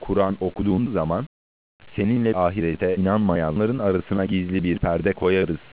Kur'an okuduğun zaman, seninle ahirete inanmayanların arasına gizli bir perde koyarız.